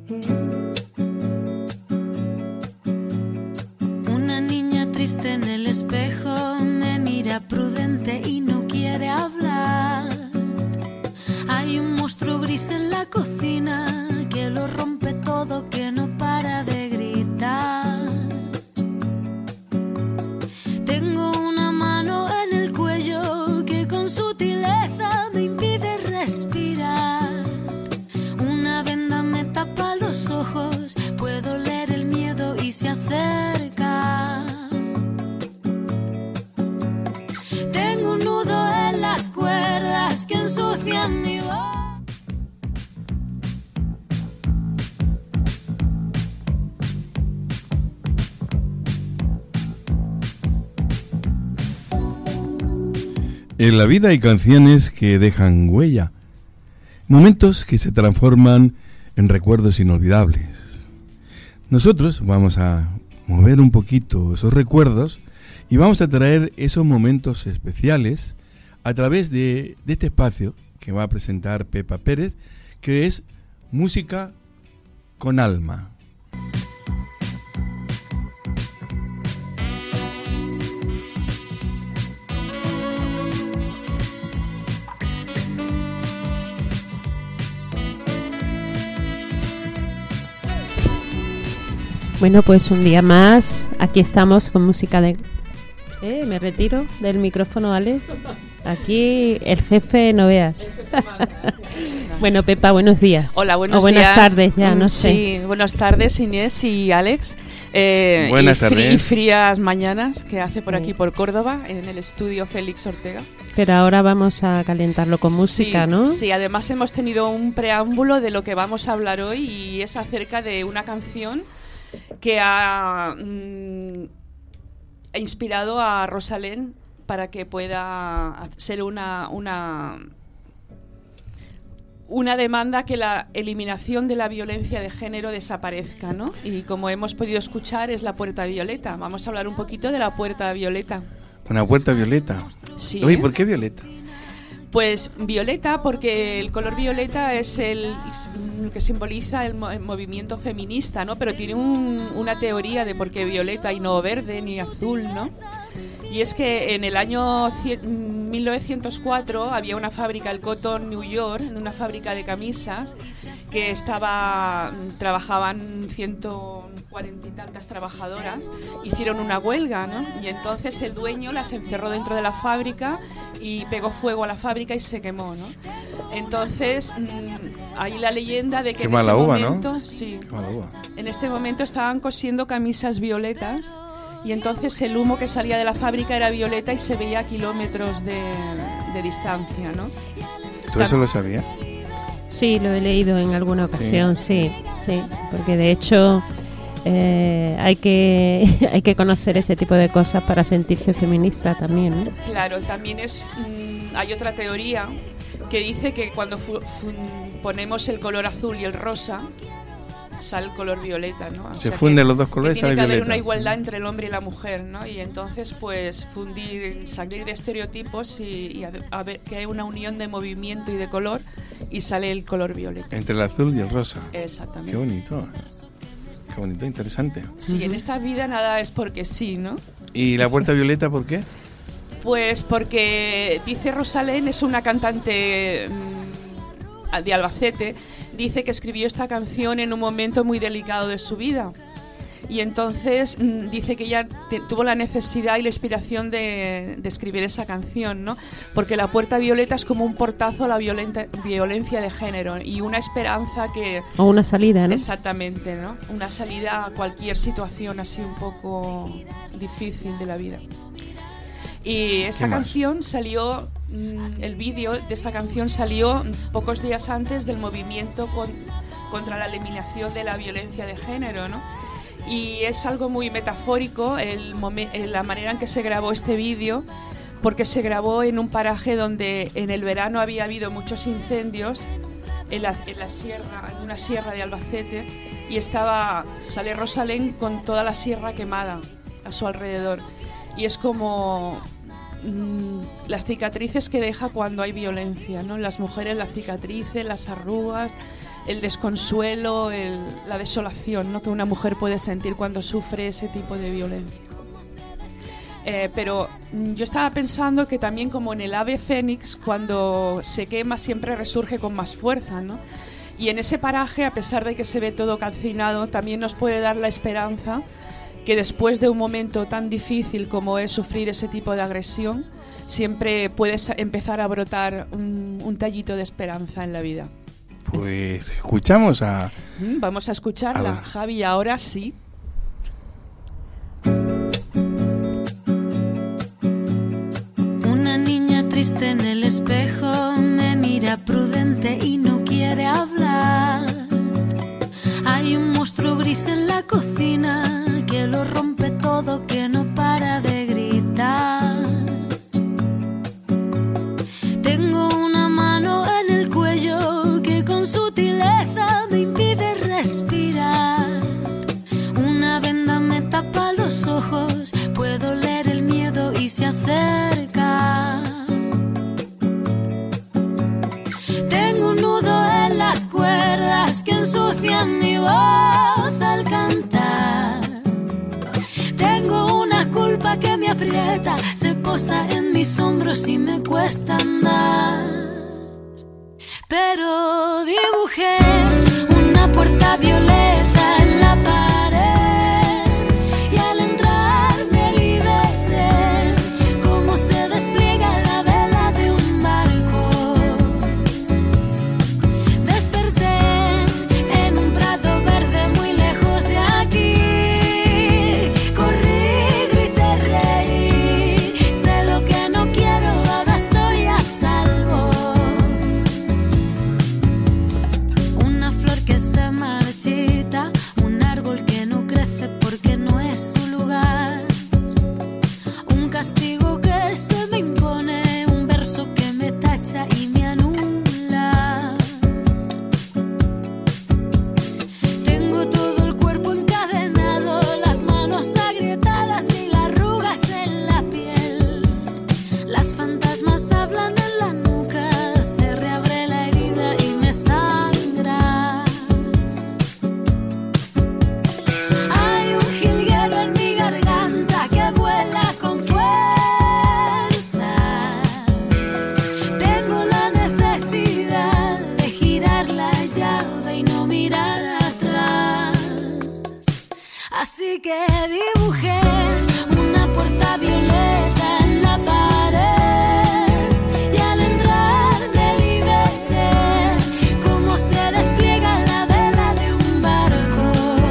Una niña triste en el espejo me mira prudente y no quiere hablar. Hay un monstruo gris en la cocina que lo rompe todo, que no para de gritar. Tengo una mano en el cuello que con sutileza me impide respirar. Una venda me tapa los ojos, puedo leer el miedo y se acerca. Tengo un nudo en las cuerdas que ensucian mi voz. En la vida hay canciones que dejan huella, momentos que se transforman en recuerdos inolvidables. Nosotros vamos a mover un poquito esos recuerdos y vamos a traer esos momentos especiales a través de este espacio que va a presentar Pepa Pérez, que es Música con Alma. Bueno, pues un día más, aquí estamos con música de... me retiro del micrófono, Alex. Aquí el jefe no veas. Bueno, Pepa, buenos días. Hola, buenos días. O buenas tardes, ya, no sé. Sí, buenas tardes, Inés y Alex. Buenas tardes. Y frías mañanas que hace por aquí, por Córdoba, en el estudio Félix Ortega. Pero ahora vamos a calentarlo con música, sí, ¿no? Sí, además hemos tenido un preámbulo de lo que vamos a hablar hoy y es acerca de una canción que ha inspirado a Rosalén para que pueda ser una demanda que la eliminación de la violencia de género desaparezca, ¿no? Y como hemos podido escuchar, es la Puerta Violeta. Vamos a hablar un poquito de la Puerta Violeta. ¿Una puerta violeta? Sí. Oye, ¿por qué violeta? Pues violeta, porque el color violeta es el que simboliza el movimiento feminista, ¿no? Pero tiene una teoría de por qué violeta y no verde ni azul, ¿no? Y es que en el año 1904 había una fábrica, el Cotton New York, una fábrica de camisas que trabajaban 140 y tantas trabajadoras, hicieron una huelga, ¿no? Y entonces el dueño las encerró dentro de la fábrica y pegó fuego a la fábrica y se quemó, ¿no? Entonces hay la leyenda de que en ese momento, ¿no? Sí, en este momento estaban cosiendo camisas violetas. Y entonces el humo que salía de la fábrica era violeta y se veía a kilómetros de distancia, ¿no? ¿Tú eso lo sabías? Sí, lo he leído en alguna ocasión, sí, porque de hecho hay que conocer ese tipo de cosas para sentirse feminista también, ¿no? Claro, también hay otra teoría que dice que cuando ponemos el color azul y el rosa, sale el color violeta, ¿no? Se funden los dos colores y sale violeta. Tiene que haber violeta. una igualdad entre el hombre y la mujer, ¿no? Y entonces, pues, salir de estereotipos y a ver que hay una unión de movimiento y de color y sale el color violeta. Entre el azul y el rosa. Exactamente. Qué bonito, interesante. Sí, en esta vida nada es porque sí, ¿no? ¿Y la Puerta Violeta por qué? Pues porque dice Rosalén, es una cantante de Albacete, dice que escribió esta canción en un momento muy delicado de su vida. Y entonces dice que ella tuvo la necesidad y la inspiración de escribir esa canción, ¿no? Porque la Puerta Violeta es como un portazo a la violencia de género y una esperanza que... O una salida, ¿no? Exactamente, ¿no? Una salida a cualquier situación así un poco difícil de la vida. Y esa canción salió, el vídeo de esa canción salió pocos días antes del movimiento contra la eliminación de la violencia de género, ¿no? Y es algo muy metafórico la manera en que se grabó este vídeo, porque se grabó en un paraje donde en el verano había habido muchos incendios en una sierra de Albacete, y sale Rosalén con toda la sierra quemada a su alrededor. Y es como las cicatrices que deja cuando hay violencia, ¿no? Las mujeres, las cicatrices, las arrugas, el desconsuelo, la desolación, ¿no?, que una mujer puede sentir cuando sufre ese tipo de violencia. Pero yo estaba pensando que también, como en el ave fénix, cuando se quema siempre resurge con más fuerza, ¿no? Y en ese paraje, a pesar de que se ve todo calcinado, también nos puede dar la esperanza que después de un momento tan difícil como es sufrir ese tipo de agresión, siempre puedes empezar a brotar un tallito de esperanza en la vida. Pues escuchamos a... Vamos a escucharla, Javi, ahora sí. Una niña triste en el espejo me mira prudente y no quiere hablar. Hay un monstruo gris en la cocina que lo rompe todo, que no para de gritar. Tengo una mano en el cuello que con sutileza me impide respirar. Una venda me tapa los ojos, puedo leer el miedo y se acerca. Tengo un nudo en las cuerdas que ensucian mi voz al cantar. Tengo una culpa que me aprieta, se posa en mis hombros y me cuesta andar. Pero dibujé una puerta violeta en la pared y al entrar me liberé, como se despliega la vela de un barco. Desperté en un prado verde muy lejos de aquí. Corrí, grité, reí, sé lo que no quiero, ahora estoy a salvo. Una flor que se marchita, un árbol que no crece porque no es su lugar. Un castigo que se me impone, un verso que me tacha y me anula. Tengo todo el cuerpo encadenado, las manos agrietadas, mil arrugas en la piel. Las fantasmas hablan en la nuca, se reabre la herida y me sangra. Hay un jilguero en mi garganta que vuela con fuerza. Tengo la necesidad de girar la llave y no mirar atrás. Así que dibujé una puerta violeta en la pared y al entrar me liberé, como se despliega la vela de un barco.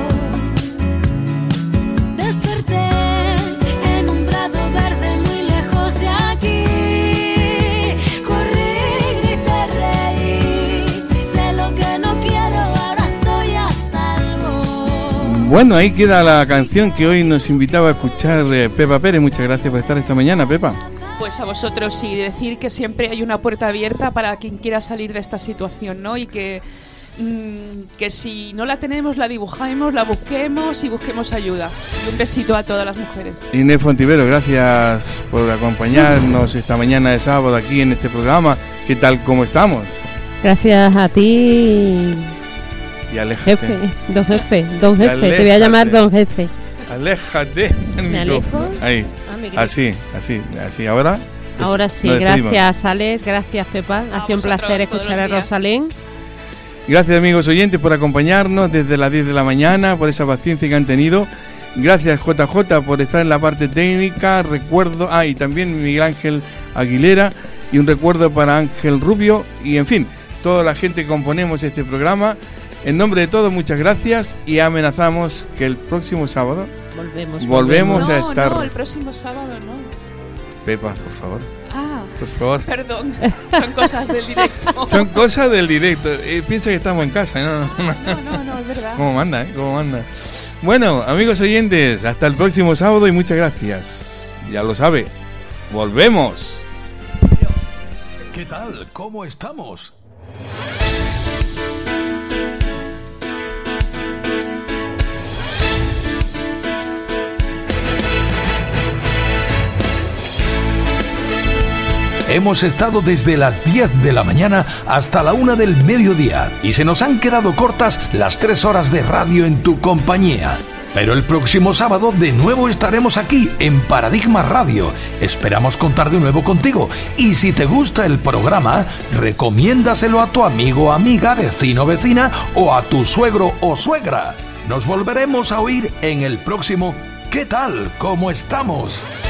Desperté en un prado verde muy lejos de aquí. Corrí, grité, reí, sé lo que no quiero, ahora estoy a salvo. Bueno, ahí queda la canción que hoy nos invitaba a escuchar Pepa Pérez. Muchas gracias por estar esta mañana, Pepa. Pues a vosotros, y decir que siempre hay una puerta abierta para quien quiera salir de esta situación, ¿no? Y que si no la tenemos, la dibujemos, la busquemos y busquemos ayuda. Y un besito a todas las mujeres. Inés Fontivero, gracias por acompañarnos esta mañana de sábado aquí en este programa. ¿Qué tal, cómo estamos? Gracias a ti, Y aléjate. jefe, don jefe, te voy a llamar don jefe. Aléjate. ¿Me alejo? Ahí. Ah, me grito. Así. Ahora. Ahora sí, nos despedimos. gracias Alex, gracias Pepa, ha sido un vosotros, placer todos escuchar a los días. Rosalén. Gracias, amigos oyentes, por acompañarnos desde las 10 de la mañana, por esa paciencia que han tenido. Gracias, JJ, por estar en la parte técnica. Recuerdo, y también Miguel Ángel Aguilera, y un recuerdo para Ángel Rubio, y en fin, toda la gente que componemos este programa. En nombre de todos, muchas gracias, y amenazamos que el próximo sábado volvemos a estar. No, el próximo sábado no. Pepa, por favor. Ah, Por favor. perdón, son cosas del directo. Son cosas del directo. Piensa que estamos en casa, ¿no? No, es verdad. ¿Cómo manda, ¿Cómo manda? Bueno, amigos oyentes, hasta el próximo sábado y muchas gracias. Ya lo sabe, volvemos. ¿Qué tal? ¿Cómo estamos? Hemos estado desde las 10 de la mañana hasta la 1 del mediodía y se nos han quedado cortas las 3 horas de radio en tu compañía. Pero el próximo sábado de nuevo estaremos aquí en Paradigma Radio. Esperamos contar de nuevo contigo. Y si te gusta el programa, recomiéndaselo a tu amigo, amiga, vecino, vecina o a tu suegro o suegra. Nos volveremos a oír en el próximo ¿Qué tal? ¿Cómo estamos?